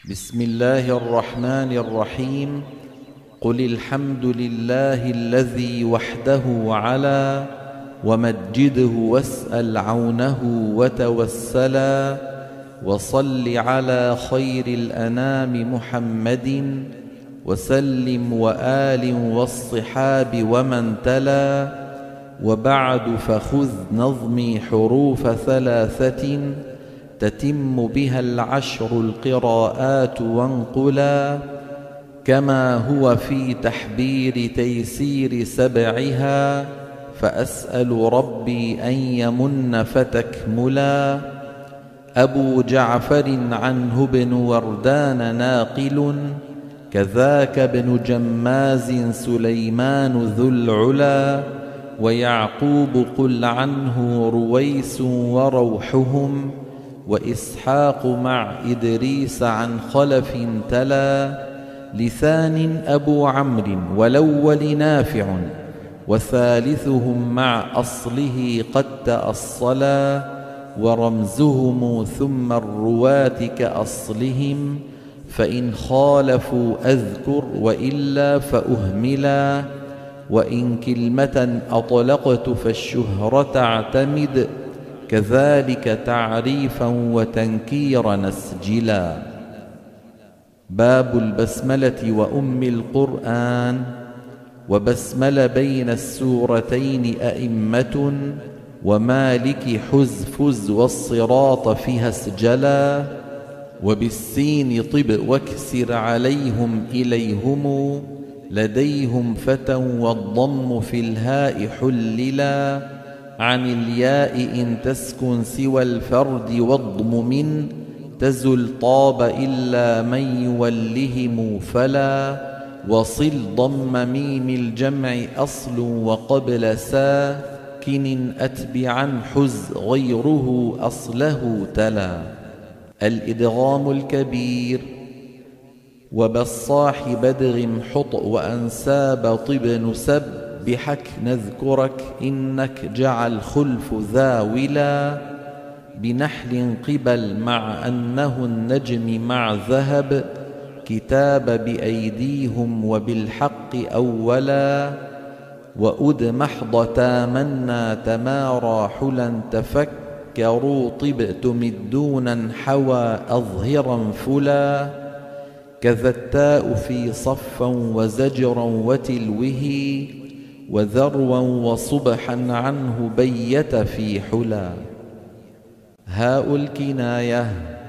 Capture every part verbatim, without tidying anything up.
بسم الله الرحمن الرحيم. قل الحمد لله الذي وحده على ومجده واسأل عونه وتوسلا، وصل على خير الأنام محمد وسلم وآل والصحاب ومن تلا. وبعد فخذ نظمي حروف ثلاثة تتم بها العشر القراءات وانقلا، كما هو في تحبير تيسير سبعها، فأسأل ربي أن يمن فتكملا. أبو جعفر عنه بن وردان ناقل، كذاك ابن جماز سليمان ذو العلا، ويعقوب قل عنه رويس وروحهم، وإسحاق مع إدريس عن خلف تلا. لثان أبو عمرو والأول نافع، وثالثهم مع أصله قد تأصلا، ورمزهم ثم الرواة كأصلهم، فإن خالفوا أذكر وإلا فأهملا. وإن كلمة أطلقت فالشهرة اعتمد، كذلك تعريفا وتنكيرا نسجلا. باب البسملة وأم القرآن. وبسمل بين السورتين أئمة، ومالك حز فز والصراط فيها اسجلا. وبالسين طب واكسر عليهم إليهم، لديهم فتى والضم في الهاء حللا. عن الياء إن تسكن سوى الفرد واضم من، تزل طاب إلا من يولهم فلا. وصل ضم ميم الجمع أصل وقبل ساكن أتبعا حز غيره أصله تلا. الإدغام الكبير. وبالصاح بدغ حط وأنساب طب نسب، بحك نذكرك إنك جعل خلف ذاولا. بنحل قبل مع أنه النجم مع ذهب، كتاب بأيديهم وبالحق أولا. وأد محض تامنا تمارى حلا تفكروا طب تمدونا حوى أظهرا فلا. كذا التاء في صفا وزجرا وتلوه، وذروا وصبحا عنه بيت في حلا. هاء الكناية.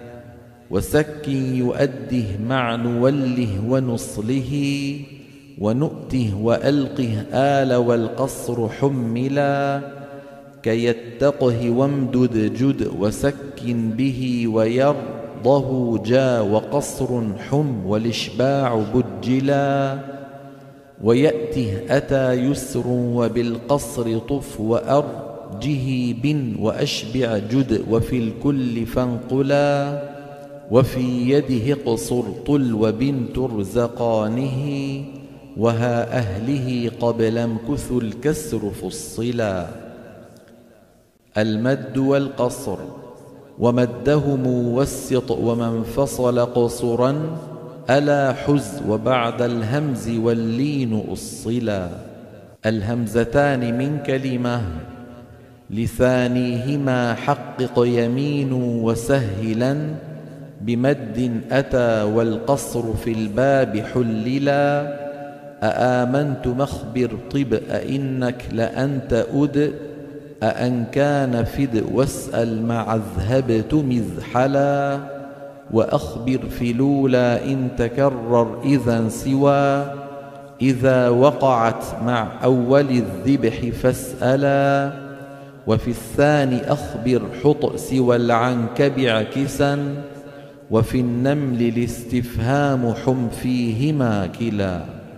وسك يؤده مع نوله ونصله، ونؤته وألقه آل والقصر حملا. كيتقه وامدد جد وسكن به ويرضه جا، وقصر حم والإشباع بجلا. ويأته أتى يسر وبالقصر طف وأرجه بن، وأشبع جد وفي الكل فانقلا. وفي يده قصر طل وبنت رزقانه، وها أهله قبل امكث الكسر فصلا. المد والقصر. ومدهم والسط ومن فصل قصرا، ألا حز وبعد الهمز واللين أصلا. الهمزتان من كلمة، لثانيهما حقق يمين وسهلا، بمد أتى والقصر في الباب حللا. أآمنت مخبر طب أئنك لأنت أد، أأن كان فد واسأل مع اذهبت مذحلا. وأخبر في لولا إن تكرر إذا سوى، إذا وقعت مع أول الذبح فاسألا. وفي الثاني أخبر حط سوى العنكب عكسا، وفي النمل الاستفهام حم فيهما كلا.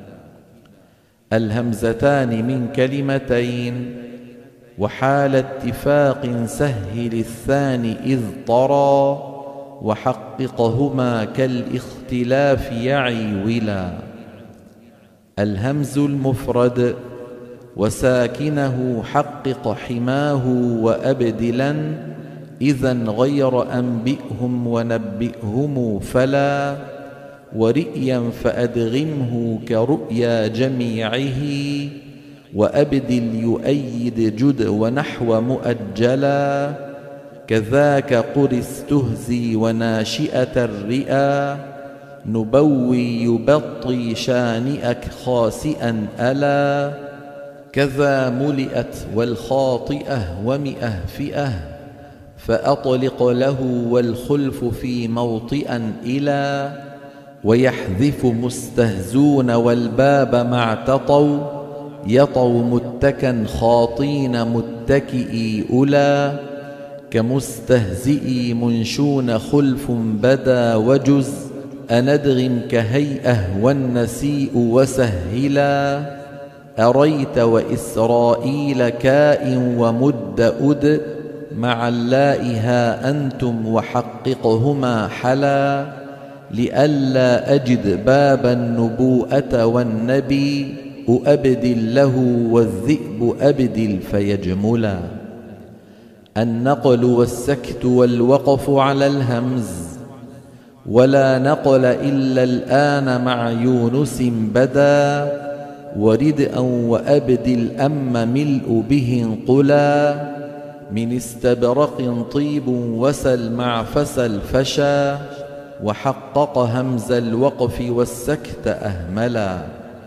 الهمزتان من كلمتين، وحال اتفاق سهل الثاني إذ طرى، وحققهما كالاختلاف يعي ولا. الهمز المفرد. وساكنه حقق حماه وأبدلا، إذا غير أنبئهم ونبئهم فلا، ورئيا فأدغمه كرؤيا جميعه، وأبدل يؤيد جد ونحو مؤجلا، كذاك قر استهزي وناشئة الرئا، نبوي يبطي شانئك خاسئا ألا، كذا ملئت والخاطئة ومئة فئة، فأطلق له والخلف في موطئا إلى، ويحذف مستهزون والباب ما اعتطوا، يطوا متكا خاطين متكئي أولى، كمستهزئي منشون خلف بدا وجز، أندغم كهيئة والنسيء وسهلا، أريت وإسرائيل كائن ومد أد، مع اللائها أنتم وحققهما حلا، لئلا أجد باب النبوءة والنبي، أبدل له والذئب أبدل فيجملا. النقل والسكت والوقف على الهمز، ولا نقل إلا الآن مع يونس بدا، وردءا وأبدل أم ملء به انقلا، من استبرق طيب وسل مع فسل فشا، وحقق همز الوقف والسكت أهملا.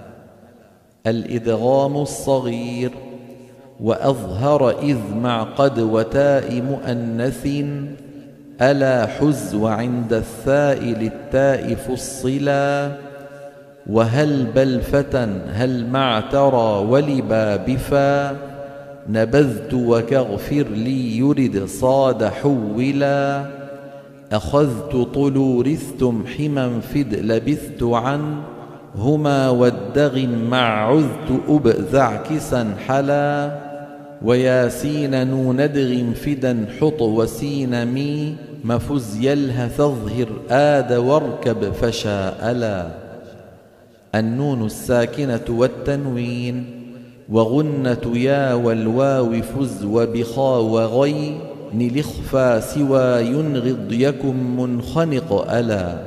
الإدغام الصغير، وأظهر إذ مع قد وتاء مؤنث، ألا حز وعند الثاء للتاء فصلا، وهل بل فتى هل مع ترى ولبابفا، نبذت وكغفر لي يرد صاد حولا، أخذت طلورثتم حما فد لبثت عن، هما والدغم مع عذت أبذع كسا حلا، وياسين نون ندغم فدا حط وسين مي، مفز يلها تظهر آد واركب فشاءلا. النون الساكنة والتنوين، وغنة يا والواو فز وبخا وغي، نلخفى سوى ينغض يكن منخنق ألا.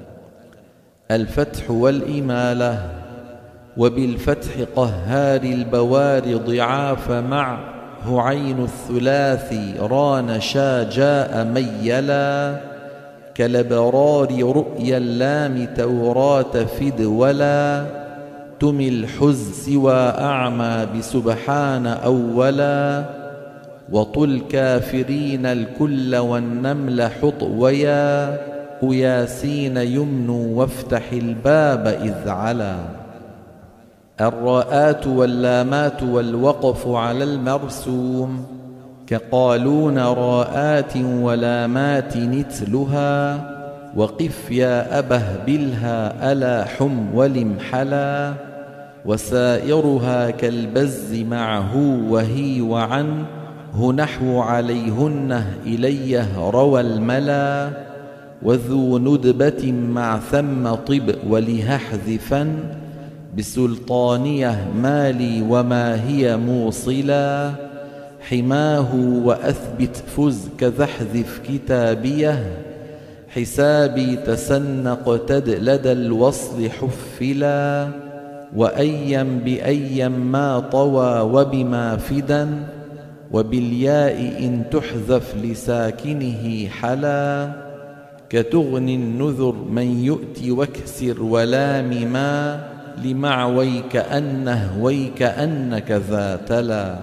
الفتح والإمالة، وبالفتح قهار البوار ضعاف، مع هعين الثلاثي ران شا جاء ميلا، كالابرار رؤيا اللام توراة فد ولا، تمل حز سوى أعمى بسبحان أولا، وطل كافرين الكل والنمل حط ويا، ياسين يمن وافتح الباب إذ علا. الراءات واللامات والوقف على المرسوم، كقالون راءات ولامات نتلها، وقف يا أبه بلها ألا حم ولمحلا، وسائرها كالبز معه وهي وعنه، نحو عليهن إليه روى الملا، وذو ندبة مع ثم طب ولهحذفا، بسلطانية مالي وما هي موصلا، حماه وأثبت فز كذحذف كتابيه، حسابي تسنق تد لدى الوصل حفلا، وأيم بأيم ما طوى وبما فدا، وبالياء إن تحذف لساكنه حلا، كتغني النذر من يؤتي واكسر ولام ما، لمع ويكأنه ويكأنك ذا تلا.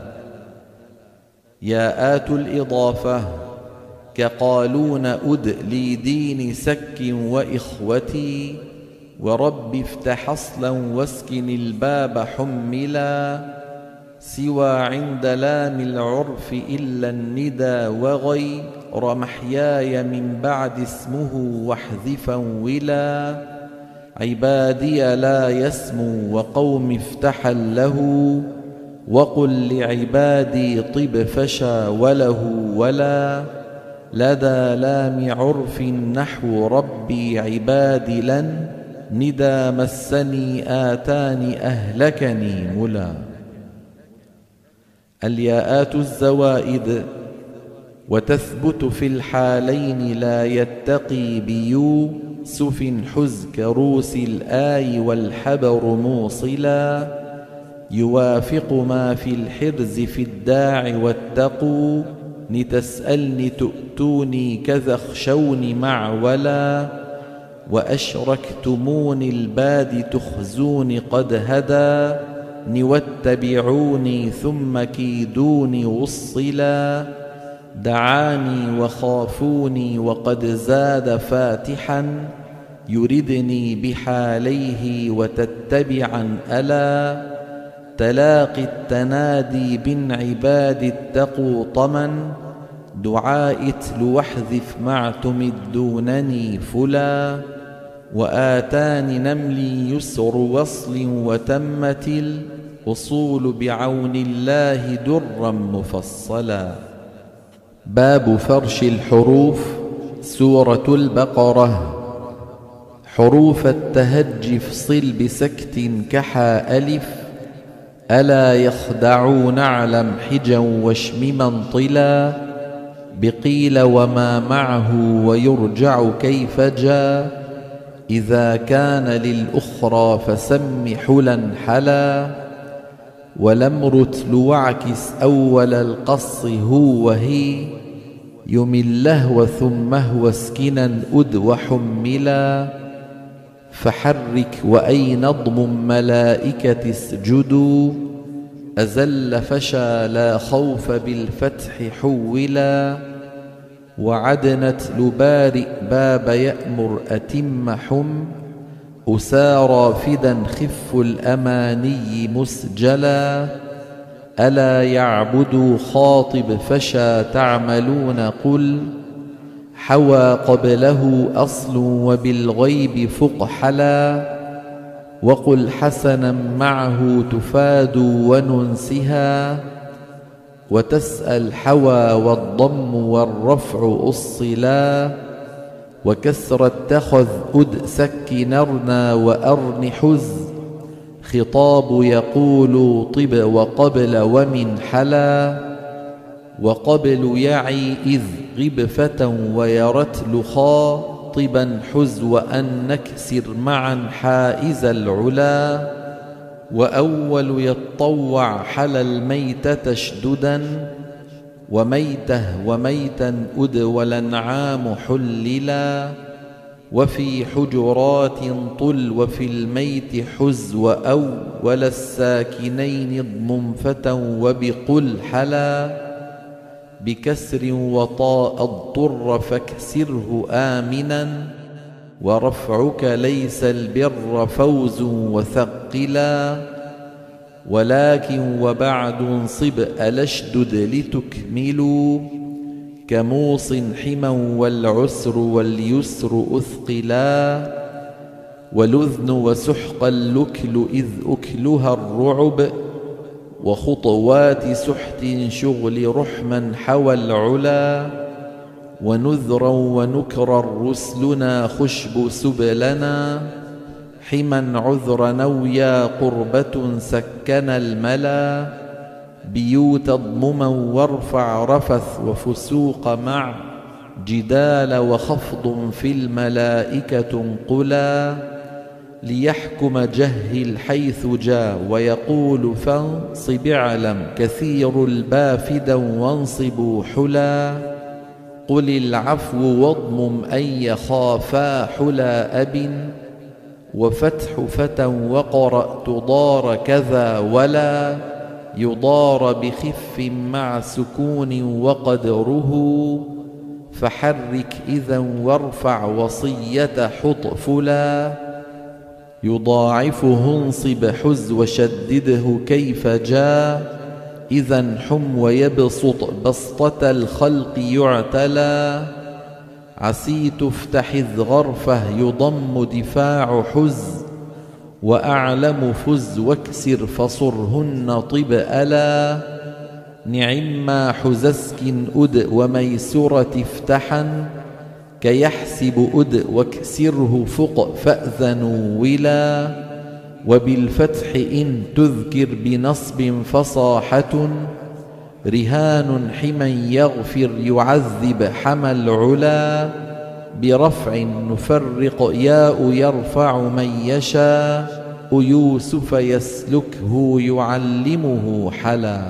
ياءات الإضافة، كقالون أد لي دين سك وإخوتي، ورب افتح أصلا واسكن الباب حملا، سوى عند لام العرف إلا الندى وغير محياي من بعد اسمه واحذفا ولا، عبادي لا يسمو وقوم افتحا له، وقل لعبادي طب فشا وله ولا، لدى لام عرف نحو ربي عبادي لن، ندى مسني آتاني أهلكني ملا. الياءات الزوائد، وتثبت في الحالين لا يتقي بيوسف حز كروس الآي والحبر موصلا يوافق ما في الحرز في الداع واتقوا نتسألن تؤتوني كذا اخشوني معولا وأشركتمون الباد تخزوني قد هدى واتبعوني ثم كيدوني وصلا دعاني وخافوني وقد زاد فاتحا يردني بحاليه وتتبعا ألا تلاقي التنادي بن عباد اتقوا طمن دعاء اتل واحذف مع تمدونني فلا وآتاني نملي يسر وصل وتمت الوصول بعون الله درا مفصلا. باب فرش الحروف. سورة البقرة. حروف التهجي افصل بسكت كحا ألف ألا يخدعون اعلم حجا واشمما طلا بقيل وما معه ويرجع كيف جاء إذا كان للأخرى فسم حلا حلا ولم رتل واعكس أول القص هو وهي يمله وثم هو اسكنا أد وحملا فحرك وأين اضم ملائكة اسجدوا أزل فشى لا خوف بالفتح حولا وعدنت لبارئ باب يأمر أتم حم أسارى فدا خف الأماني مسجلا ألا يعبدوا خاطب فشى تعملون قل حوى قبله أصل وبالغيب فقحلا وقل حسنا معه تفاد وننسها وتسأل حوى والضم والرفع أصلا وكسر اتخذ أد سكنرنا وأرن حز خطاب يقول طب وقبل ومن حلا وقبل يعي إذ غبفة ويرت لخاطبا حز وأن نكسر معا حائز العلا وأول يتطوع حل الميت تشددا وميته وميتا أد والأنعام حللا وفي حجرات طل وفي الميت حز وأول الساكنين اضمم فتى وبقل حلا بكسر وطاء الضر فاكسره آمنا ورفعك ليس البر فوز وثقلا ولكن وبعد انصب ألشدد لتكملوا كموص حما والعسر واليسر أثقلا ولذن وسحق اللكل إذ أكلها الرعب وخطوات سحت شغل رحما حوى العلا ونذرا ونكرا رسلنا خشب سبلنا حما عذر نويا قربة سكن الملا بيوت ضمما وارفع رفث وفسوق مع جدال وخفض في الملائكة انقلا ليحكم جهل حيث جاء ويقول فانصب اعلم كثير البافدا وانصبوا حلا قل العفو واضمم أن يخافا حلا أب وفتح فتى وقرأت ضار كذا ولا يضار بخف مع سكون وقدره فحرك إذا وارفع وصية حط فلا يضاعفه انصب حز وشدده كيف جاء إذا حم ويبسط بسطة الخلق يعتلى عسيت افتح إذ غرفه يضم دفاع حز وأعلم فز واكسر فصرهن طب ألا نعما حزسك أد وميسرة افتحا كيحسب أد واكسره فق فأذنوا ولا وبالفتح إن تذكر بنصب فصاحة رهان حمى يغفر يعذب حمى العلا برفع نفرق ياء يرفع من يشاء يوسف يسلكه يعلمه حلا.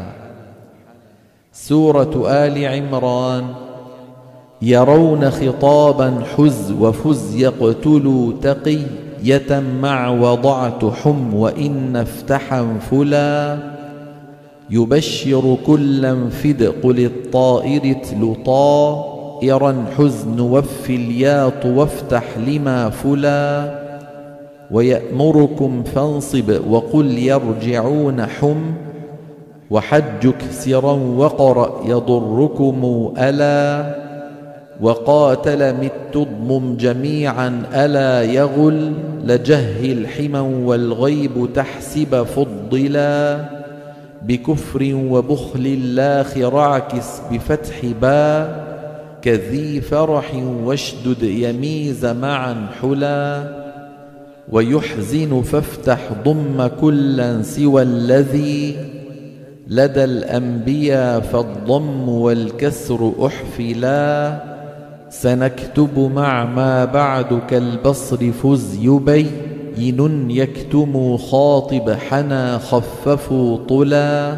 سورة آل عمران. يرون خطابا حز وفز يقتلوا تقي يتمع وضعت حم وإن افتحا فلا يبشر كلا فدق للطائر اتل طائرا حزن وف الياط وافتح لما فلا ويأمركم فانصب وقل يرجعون حم وحج كسرا وقرأ يضركم ألا وقاتل مت اضمم جميعا ألا يغل لجهل حما والغيب تحسب فضلا بكفر وبخل لا خرعكس بفتح با كذي فرح واشدد يميز معا حلا ويحزن فافتح ضم كلا سوى الذي لدى الأنبياء فالضم والكسر أحفلا سنكتب مع ما بعد كالبصر فز يبين يكتم خاطب حنا خففوا طلا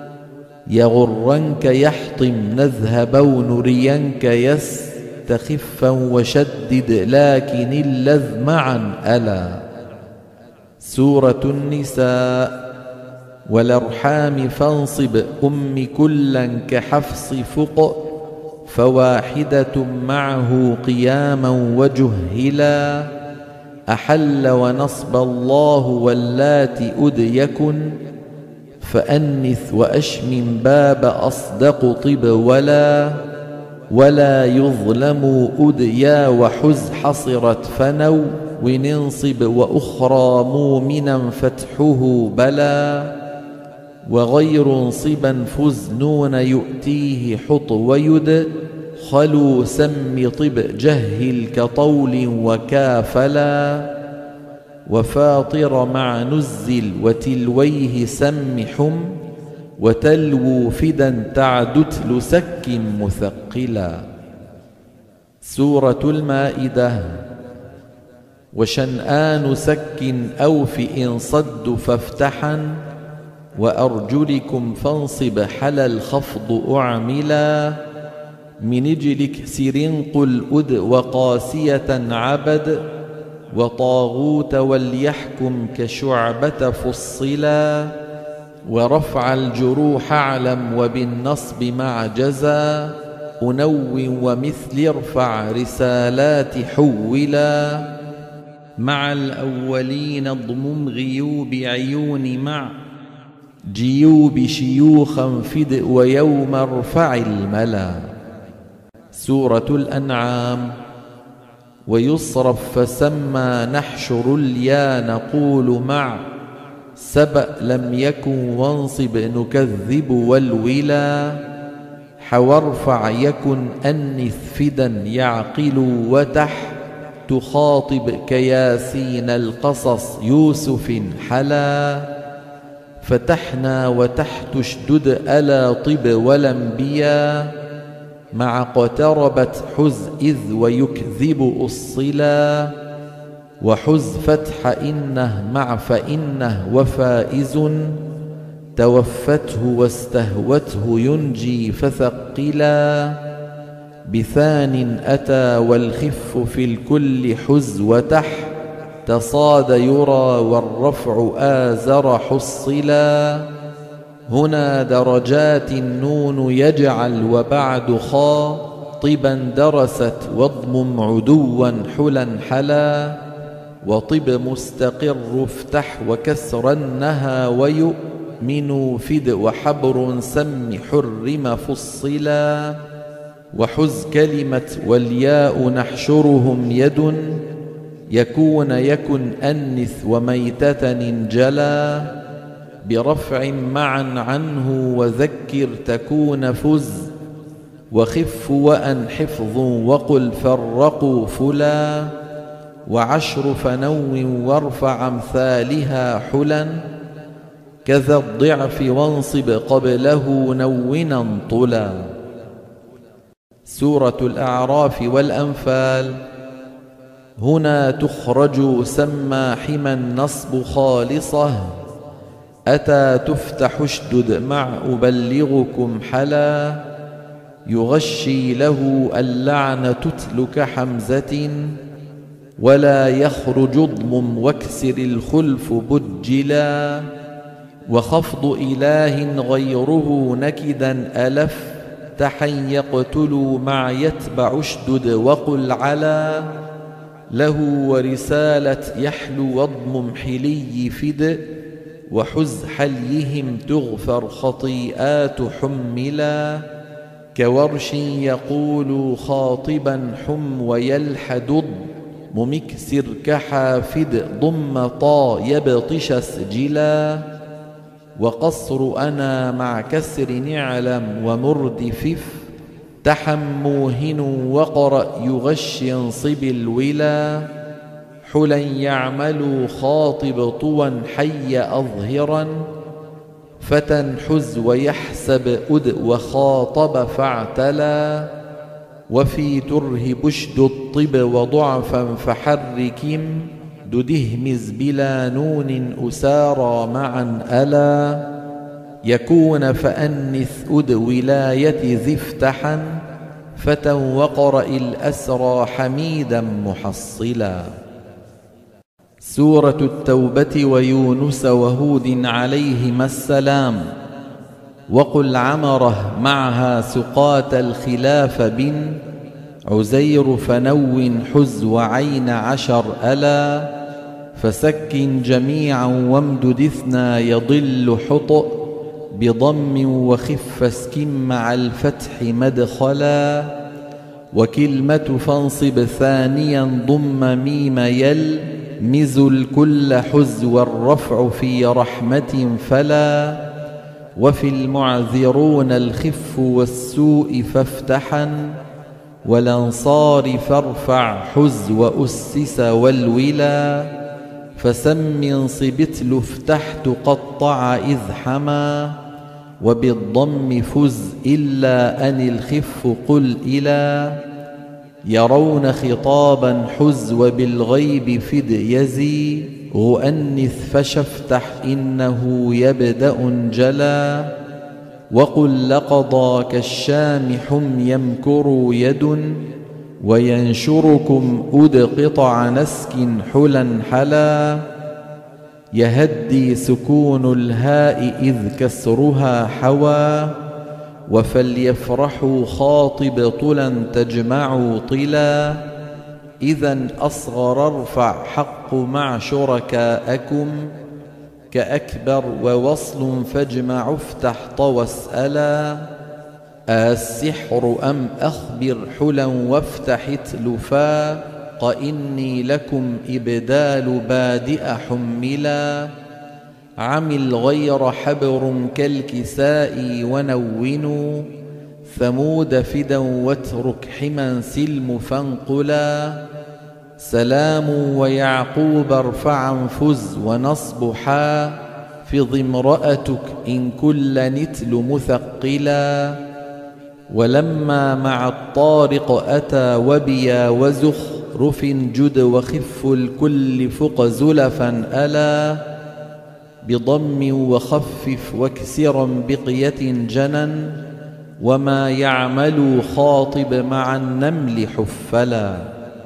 يغرنك يحطم نذهب نرينك يستخفا وشدد لكن اللذ معا ألا. سورة النساء. والأرحام فانصب أم كلا كحفص فق فواحدة معه قياما وجهلا أحل ونصب الله واللاتي أد يكن فأنث وأشمم باب أصدق طب ولا ولا يظلم أديا وحز حصرت فنو وننصب وأخرى مؤمنا فتحه بلا وغير صبا فزنون يؤتيه حط ويد خلو سم طب جهل كطول وكافلا وفاطر مع نزل وتلويه سمحم وتلو فدا تعدتل سك مثقلا. سورة المائدة. وشنآن سك أوف إن صد فافتحا وأرجلكم فانصب حل الخفض أعملا من اجلك سرنقل أد وقاسية عبد وطاغوت وليحكم كشعبة فصلا ورفع الجروح أعلم وبالنصب مع جزا أنو ومثل ارفع رسالات حولا مع الأولين اضمم غيوب عيون مع جيوب شيوخا فد ويوم ارفع الملا. سورة الأنعام. ويصرف فسمى نحشر اليا نقول مع سبأ لم يكن وانصب نكذب والولا حوارفع يكن أنث فدا يعقل وتح تخاطب كياسين القصص يوسف حلا فتحنا وتحت اشدد ألا طب والأنبياء مع اقتربت حز إذ ويكذب الصلا وحز فتح إنه مع فإنه وفائز توفته واستهوته ينجي فثقلا بثان أتى والخف في الكل حز وتح تصاد يرى والرفع آزر حصلا هنا درجات النون يجعل وبعد خاطبا درست واضمم عدوا حلا حلا وطب مستقر افتح وكسرنها ويؤمن فد وحبر سم حرم فصلا وحز كلمة والياء نحشرهم يد يكون يكن أنث وميتة انجلا برفع معا عنه وذكر تكون فز وخف وأن حفظ وقل فرقوا فلا وعشر فنو وارفع أمثالها حلا كذا الضعف وانصب قبله نونا طلا. سورة الأعراف والأنفال. هنا تخرج سمى حمى النصب خالصة، أتى تفتح اشدد مع أبلغكم حلا. يغشي له اللعن تتل كحمزة، ولا يخرج اضمم واكسر الخلف بجلا. وخفض إله غيره نكدا ألف، تحن يقتل مع يتبع اشدد وقل علا. له ورسالة يحلو واضمم حلي فد، وحز حليهم تغفر خطيئات حملا. كورش يقول خاطبا حم ويلحد ممكسر كحافد ضم طا يبطش سجلا. وقصر أنا مع كسر نعلم ومردفف، تحموهن وقرأ يغش ينصب الولا. حلا يعمل خاطب طوى حي أظهرا، فتنحز ويحسب أد وخاطب فاعتلا. وفي ترهب اشد الطب وضعفا فحركم، ددهمز بلا نون أسارى معا ألا. يكون فأنث أد ولاية ذي افتحا، فتى وقرأ الأسرى حميدا محصلا. سورة التوبة ويونس وهود عليهما السلام. وقل عمره معها سقاة الخلاف بن، عزير فنو حز وعين عشر ألا. فسكن جميعا وامدد اثنى يضل حطؤ، بضم وخف اسكن مع الفتح مدخلا. وكلمة فانصب ثانيا ضم ميم يل، مز الكل حز والرفع في رحمة فلا. وفي المعذرون الخف والسوء فافتحا، والأنصار فارفع حز وأسس والولا. فسم انصب اتل افتحت قطع إذ حما، وبالضم فز إلا أن الخف قل إلى. يرون خطابا حز وبالغيب فد يزي، غؤنث فشفتح إنه يبدأ جلا. وقل لقضى كالشام حم يمكر يد، وينشركم أد قطع نسك حلا حلا. يهدي سكون الهاء إذ كسرها حوى، وفليفرحوا خاطب طلا تجمعوا طلا. إذا أصغر ارفع حق مع شركاءكم، كأكبر ووصل فاجمع افتح طوى اسألا. السحر أم أخبر حلا وافتح اتلفا، قإني لكم إبدال بادئ حملا. عمل غير حبر كالكساء ونونوا، ثمود فدا واترك حما سلم فانقلا. سلام ويعقوب ارفعا فز ونصب حا، فض امرأتك إن كل نتل مثقلا. ولما مع الطارق أتى وبيا وزخرف جد وخف الكل فق زلفا ألا. بضم وخفف واكسرا بقية جنا، وما يعمل خاطب مع النمل حفلا.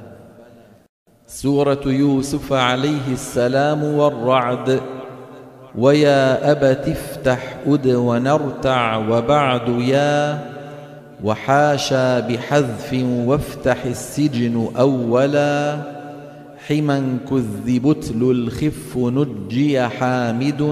سورة يوسف عليه السلام والرعد. ويا أبت افتح أد ونرتع وبعد يا، وحاشا بحذف وافتح السجن أولا. حما كذب اتل الخف نجي حامد،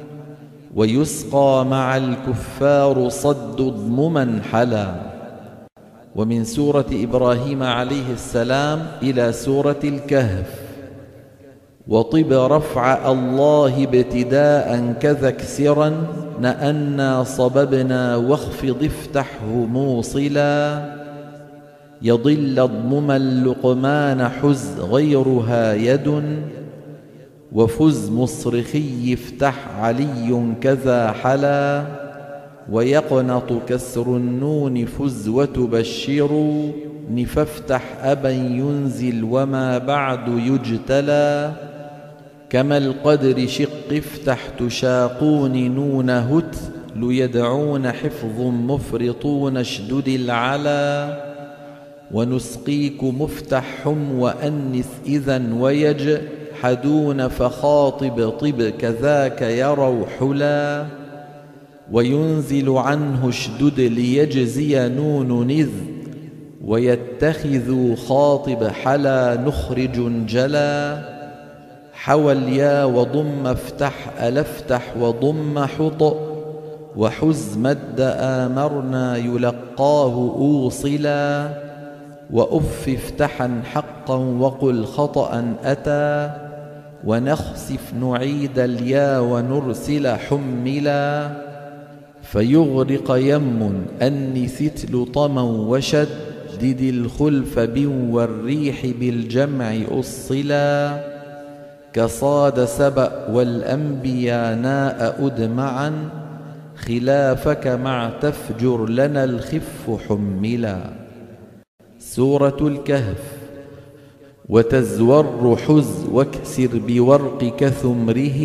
ويسقى مع الكفار صد ضمما حلا. ومن سورة إبراهيم عليه السلام إلى سورة الكهف. وطب رفع الله ابتداء كذا اكسرا، نأنا صببنا واخفض افتحه موصلا. يضل اضمما لقمان حز غيرها يد، وفز مصرخي افتح علي كذا حلا، ويقنط كسر النون فز وتبشر، نفافتح أبا ينزل وما بعد يجتلى. كما القدر شق افتح تشاقون نون هت، ليدعون حفظ مفرطون اشدد العلا. ونسقيك مفتح حم وأنث إذا ويجحدون فخاطب طب كذاك يروا حلا. وينزل عنه اشدد ليجزي نون نذ، ويتخذوا خاطب حلا نخرج جلا. حوى اليا وضم افتح ألفتح وضم حط، وحز مد آمرنا يلقاه أوصلا. وأف افتحا حقا وقل خطأ أتى، ونخسف نعيد اليا ونرسل حملا. فيغرق يم أنثت لطما وشدد الخلف بن والريح بالجمع أصلا. كصاد سبأ والأنبياء ناء أدمعا، خلافك مع تفجر لنا الخف حملا. سورة الكهف. وتزور حز واكسر بورقك ثمره،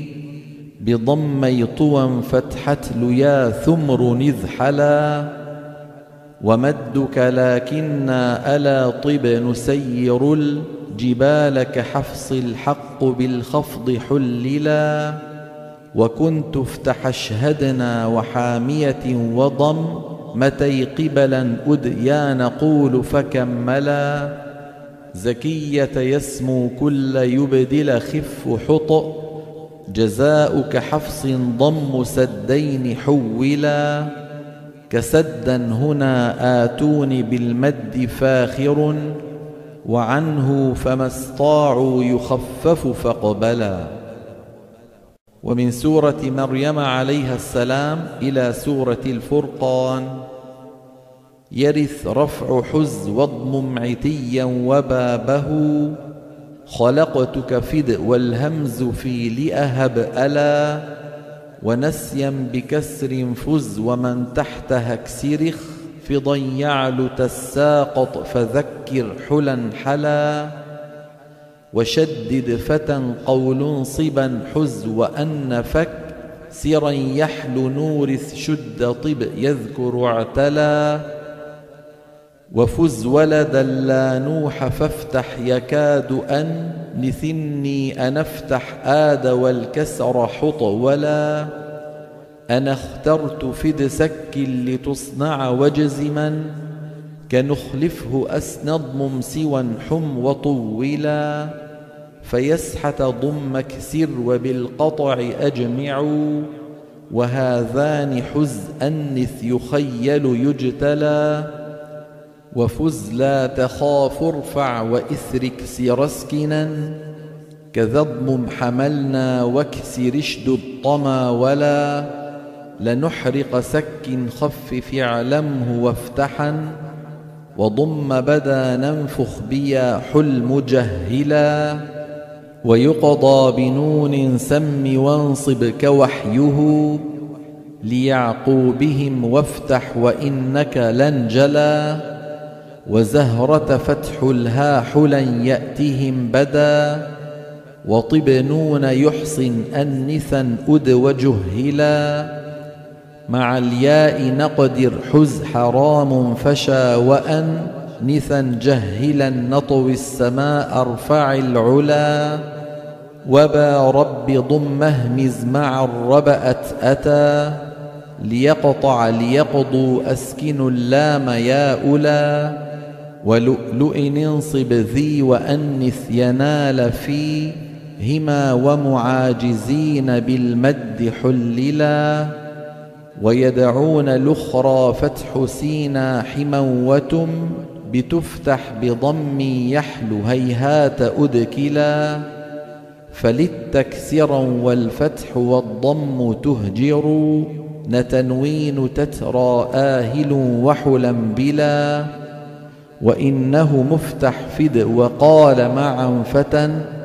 بضمي طوى فتحت ليا ثمر نذحلا. ومدك لكنا ألا طب نسير الجبال كحفص الحق بالخفض حللا. وكنت افتح اشهدنا وحامية وضم متي قبلا أديا نقول فكملا. زكية يسمو كل يبدل خف حط، جزاؤك حفص ضم سدين حولا. كسدا هنا آتون بالمد فاخر، وعنه فما استطاعوا يخفف فاقبلا. ومن سورة مريم عليها السلام إلى سورة الفرقان. يرث رفع حز واضمم عتيا وبابه، خلقتك فد والهمز في لأهب ألا. ونسيا بكسر فز ومن تحتها اكسرخ، فضا يعلو تساقط فذكر حلا حلا. وشدد فتى قول صبا حز وأن فك، سرا يحل نورث شد طب يذكر اعتلا. وفز ولدا لا نوح فافتح يكاد أن نثني أنا افتح آد والكسر حط ولا. أنا اخترت فد سك لتصنع وجزما، كنخلفه أسند ممسوا حم وطولا. فيسحت ضم كسر وبالقطع أجمعوا، وهذان حز أنث يخيل يجتلى. وفز لا تخاف ارفع وإثر اكسر اسكنا، كذا اضمم حملنا واكسر اشدد طما ولا. لنحرق سك خفف اعلمه وافتحا، وضم بدا ننفخ بيا حل مجهلا. ويقضى بنون سم وانصب كوحيه، ليعقوبهم وافتح وإنك لن جلا. وزهرة فتح الها حلا يأتهم بدا، وطب نون يحصن أنثا أد وجهلا. مع الياء نقدر حز حرام فشا وأنثا جهلا نطوي السماء ارفع العلا. وبا رب ضم اهمز مع الربأت أتى، ليقطع ليقضوا أسكن اللام يا أولى. ولؤلؤ انصب ذي وأنث ينال فيهما، ومعاجزين بالمد حللا. ويدعون الأخرى فتح سينا حما وتم، بتفتح بضم يحل هيهات أدكلا. فللتكسرا والفتح والضم تهجر، نتنوين تترى آهل وحلا بلا. وإنه مفتح فد وقال معا فتى،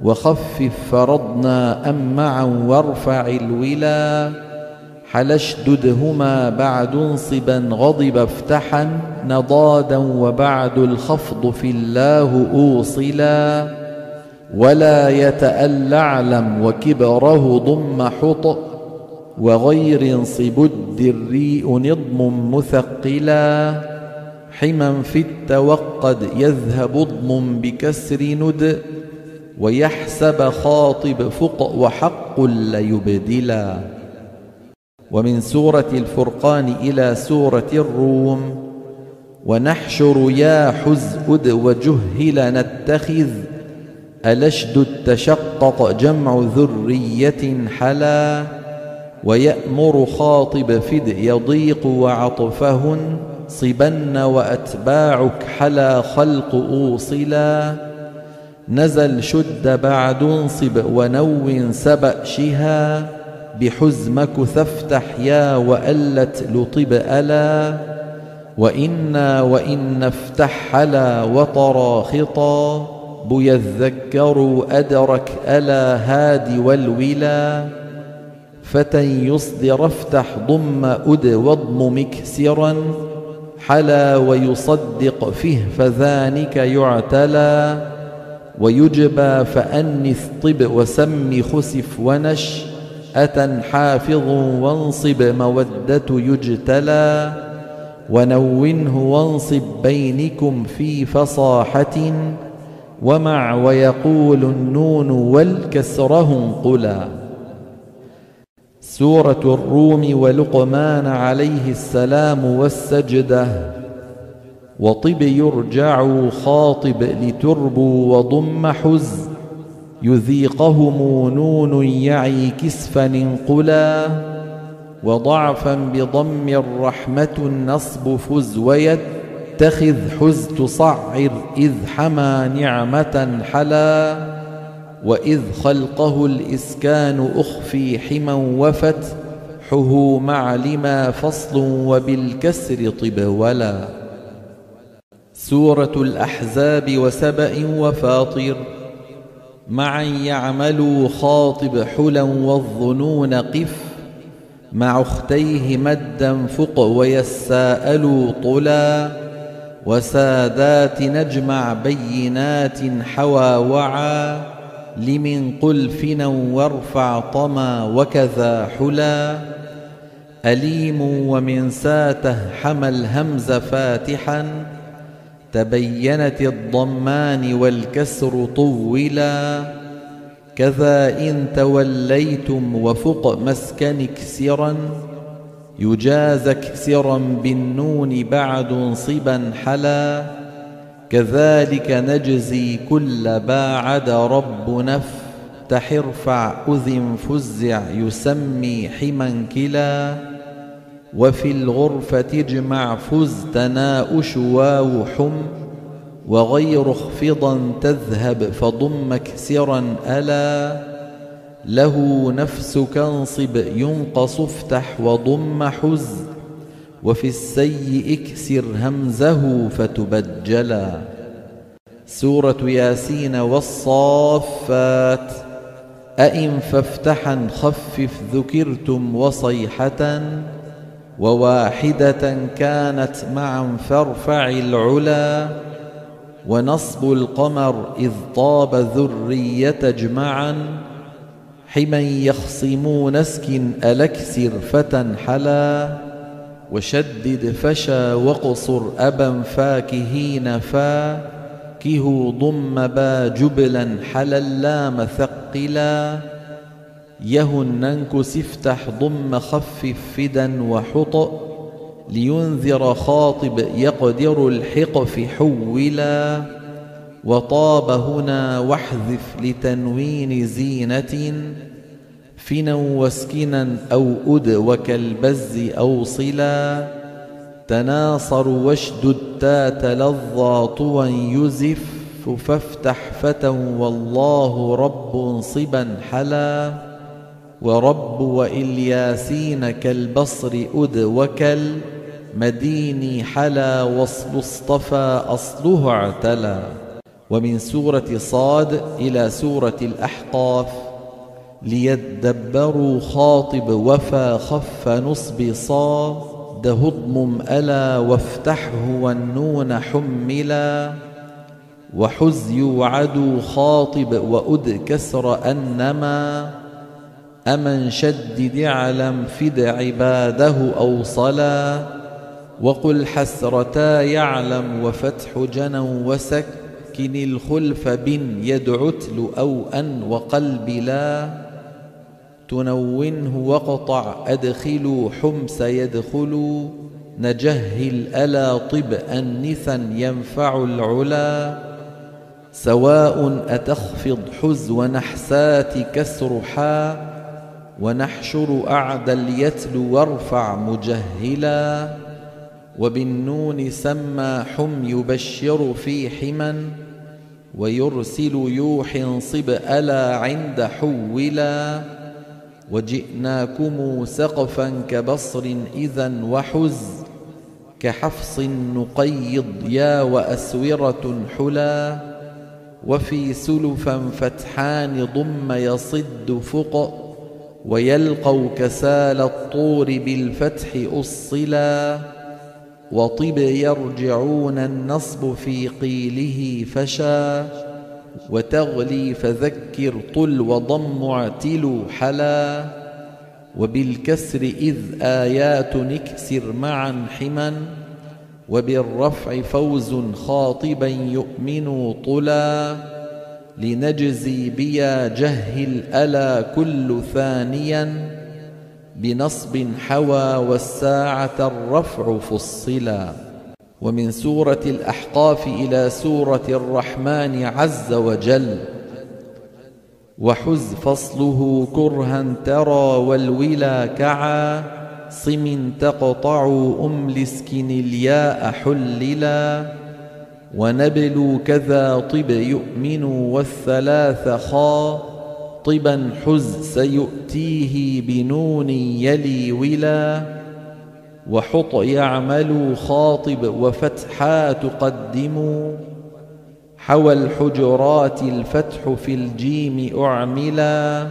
وخفف فرضنا أم معا وارفع الولا حل اشددهما بعد انصبا غضب افتحا نضادا وبعد الخفض في الله أوصلا ولا يتأل اعلم وكبره ضم حط وغير انصب الدريء نضم مثقلا حما في التوقد يذهب اضم بكسر ند ويحسب خاطب فق وحق ليبدلا. ومن سورة الفرقان إلى سورة الروم ونحشر يا حزء وجهل نتخذ ألشد التشقق جمع ذرية حلا ويأمر خاطب فد يضيق وعطفهن صبن وأتباعك حلا خلق أوصلا نزل شد بعد انصب ونو سبأ شها بحزمك ثفتح يا وألت لطب ألا وإنا وإن افتح حلا وطرى خطا بيذكر أدرك ألا هاد والولا فتى يصدر افتح ضم أد واضم مكسرا حلا ويصدق فيه فذلك يعتلى ويجبى فأنث طب وسم خسف ونش أتى حافظ وانصب مودة يجتلى ونونه وانصب بينكم في فصاحة ومع ويقول النون والكسره انقلا. سورة الروم ولقمان عليه السلام والسجدة وطب يرجع خاطب لتربو وضم حز يذيقهم نون يعي كسفا انقلا وضعفا بضم الرحمة النصب فز ويتخذ حز تصعر إذ حمى نعمة حلا وإذ خلقه الإسكان أخفي حما وفتحه مع لما فصل وبالكسر طب ولا. سورة الأحزاب وسبأ وفاطر معا يعملوا خاطب حلا والظنون قف مع اختيه مدا فق ويساءلوا طلا وسادات نجمع بينات حوى وعى لمن قل فنا وارفع طما وكذا حلا أليم ومن ساته حمى الهمز فاتحا تبينت الضمان والكسر طولا كذا إن توليتم وفق مسكن كسرا يجاز كسرا بالنون بعد انصبا حلا كذلك نجزي كل باعد رب نفتح ارفع أذن فزع يسمي حما كلا وفي الغرفة اجمع فز تناؤش واو حم وغير اخفضا تذهب فضم كسرا ألا له نفسك انصب ينقص افتح وضم حز وفي السيء اكسر همزه فتبجلا. سورة ياسين والصافات أئن فافتحا خفف ذكرتم وصيحة وواحدة كانت معا فارفع العلا ونصب القمر إذ طاب ذرية اجمعا حما يخصمون اسكن ألكسر فتى حلا وشدد فشا وقصر أبا فاكهين فاكه ضم با جبلا حلا اللام ثقلا يهن انكس افتح ضم خفف فدا وحط لينذر خاطب يقدر الحقف حولا وطاب هنا واحذف لتنوين زينة فنا واسكنا أو أد وكالبز أو صلا تناصر واشدد تات لظى طوى يزف فافتح فتى والله رب صبا حلا ورب وإلياسين كالبصر أد وكالمدين حلا وصل اصطفى أصله اعتلى ومن سورة صاد إلى سورة الأحقاف. ليدبروا خاطب وفا خف نصب صاد هضمم ألا وافتحه والنون حملا وحز يوعد خاطب وأد كسر أنما أمن شدد اعلم فد عباده أوصلا وقل حسرتا يعلم وفتح جنا وسكن الخلف بن يدعتل أو أن وقلب لا تنونه وقطع أدخلوا حمس يدخلوا نجهل ألا طب أنثا ينفع العلا سواء أتخفض حز ونحسات كسر حا ونحشر أعدى اليتل وارفع مجهلا وبالنون سمى حم يبشر في حما ويرسل يوح صب ألا عند حولا وجئناكم سقفا كبصر إذا وحز كحفص نقيض يا وأسورة حلا وفي سلفا فتحان ضم يصد فق ويلقوا كسال الطور بالفتح أصلا وطب يرجعون النصب في قيله فشا وتغلي فذكر طل وضم اعتل حلا وبالكسر إذ آيات نكسر معا حما وبالرفع فوز خاطبا يؤمن طلا لنجزي بيا جهل ألا كل ثانيا بنصب حوى والساعة الرفع فصلا. ومن سورة الأحقاف إلى سورة الرحمن عز وجل. وحز فصله كرها ترى والولا كعا صم تقطع أم لسكن الياء حللا ونبل كذا طب يؤمن والثلاث خا طبا حز سيؤتيه بنون يلي ولا وحط يعمل خاطب وفتحا تقدم حوى الحجرات الفتح في الجيم أعملا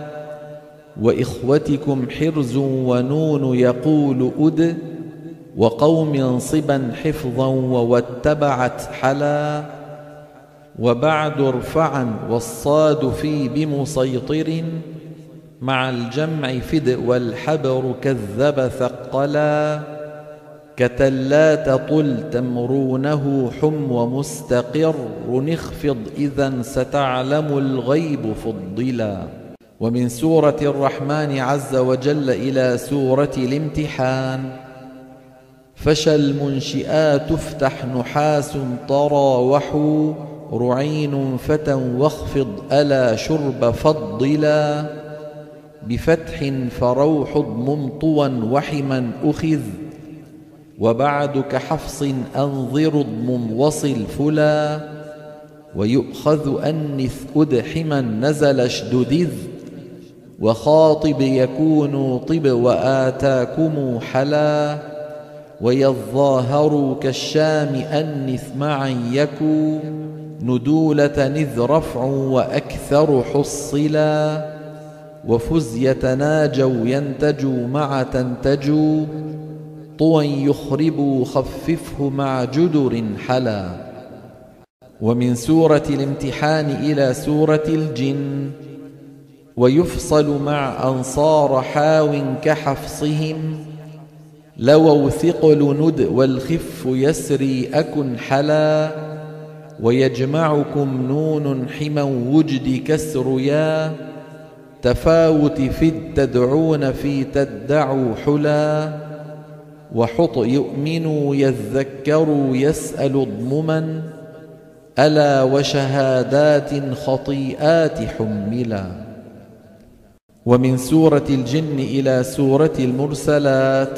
وإخوتكم حرز ونون يقول أد وقوم صبا حفظا وواتبعت حلا وبعد ارفعا والصاد في بمسيطر مع الجمع فد والحبر كذب ثقلا كتلا تطل تمرونه حم ومستقر نخفض إذا ستعلم الغيب فضلا. ومن سورة الرحمن عز وجل إلى سورة الامتحان. فشى المنشئات افتح نحاس طراوح رعين فتى واخفض ألا شرب فضلا بفتح فروح ضممطوا وحما أخذ وبعد كحفص أنظر ضمم وصل فلا ويؤخذ أنث أدحما نزل اشددذ وخاطب يكون طب وآتاكم حلا ويظاهر كالشام أنث معا يكو ندولة نذ رفع وأكثر حصلا وفز يتناجوا ينتجوا مع تنتجوا طوى يخربوا خففه مع جدر حلا. ومن سورة الامتحان إلى سورة الجن. ويفصل مع أنصار حاو كحفصهم لووا ثقل ند والخف يسري أكن حلا ويجمعكم نون حما وجد كسر يا تفاوت في التدعون في تدعوا حلا وحط يؤمنوا يذكروا يسأل ضمما ألا وشهادات خطيئات حملا. ومن سورة الجن إلى سورة المرسلات.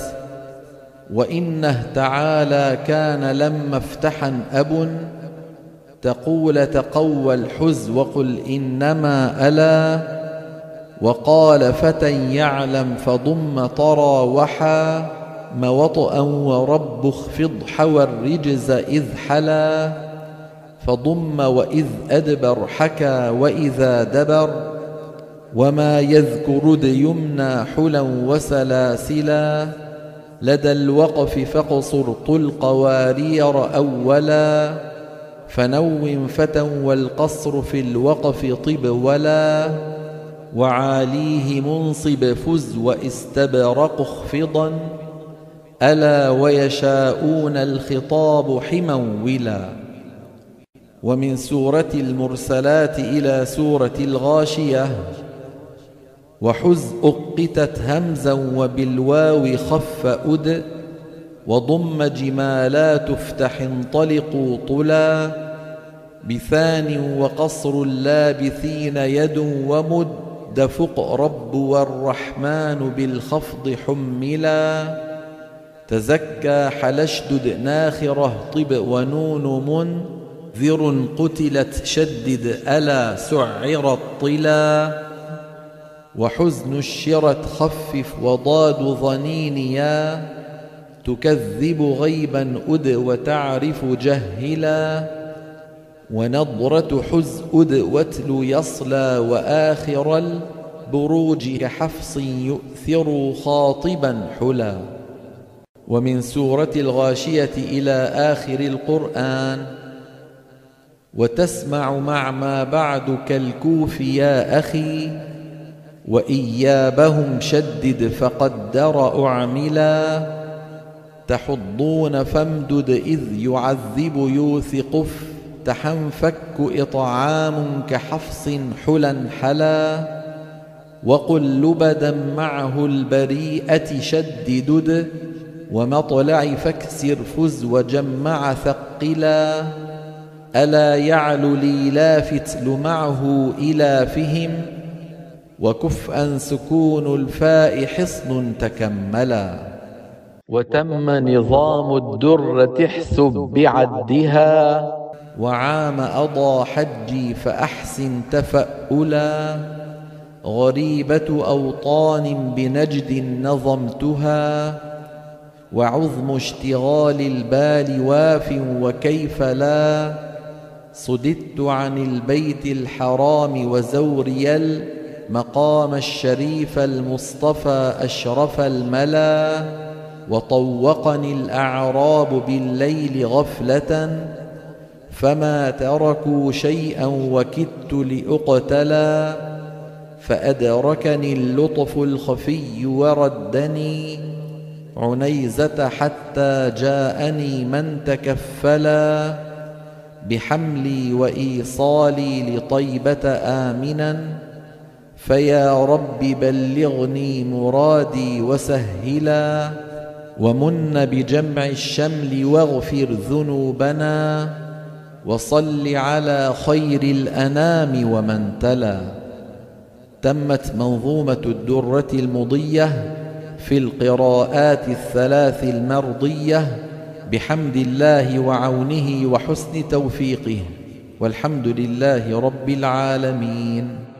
وإنه تعالى كان لما افتحن أب تقول تقوى الحز وقل إنما ألا وقال فتى يعلم فضم طرى وحا موطئا ورب اخفض حوى الرجز إذ حلا فضم وإذ أدبر حكى وإذا دبر وما يذكر د يمنى حلا وسلاسلا لدى الوقف فاقصر طل قوارير أولا فنوم فتى والقصر في الوقف طب ولا وعاليه منصب فز واستبرق اخفضا ألا ويشاءون الخطاب حما ولا. ومن سورة المرسلات إلى سورة الغاشية وحز أقتت همزا وبالواو خف أد وضم جمالا تفتح انطلقوا طلا بثان وقصر اللابثين يد ومد فق رب والرحمن بالخفض حملا تزكى حلشدد ناخره طب ونون منذر قتلت شدد ألا سعر الطلا وحزن الشرت خفف وضاد ظنين يا تكذب غيبا أد وتعرف جهلا ونضرة حز أد واتل يصلى وآخر البروج كحفص يؤثر خاطبا حلا. ومن سورة الغاشية إلى آخر القرآن وتسمع مع ما بعد كالكوف يا أخي وإيابهم شدد فقدر أعملا تحضون فامدد إذ يعذب يوثق تحنفك إطعام كحفص حلا حلا وقل لبدا معه البريئة شددد ومطلع فاكسر فز وجمع ثقلا ألا يعلو لي لافت معه إلى فهم وكفءا سكون الفاء حصن تكملا. وتم نظام الدرة احسب بعدها وعام أضى حجي فأحسن تفألا غريبة أوطان بنجد نظمتها وعظم اشتغال البال واف وكيف لا صددت عن البيت الحرام وزوري المقام الشريف المصطفى أشرف الملا وطوقني الأعراب بالليل غفلة فما تركوا شيئا وكدت لأقتلا فأدركني اللطف الخفي وردني عنيزة حتى جاءني من تكفلا بحملي وإيصالي لطيبة آمنا فيا رب بلغني مرادي وسهلا ومن بجمع الشمل واغفر ذنوبنا وصل على خير الأنام ومن تلا. تمت منظومة الدرة المضية في القراءات الثلاث المرضية بحمد الله وعونه وحسن توفيقه والحمد لله رب العالمين.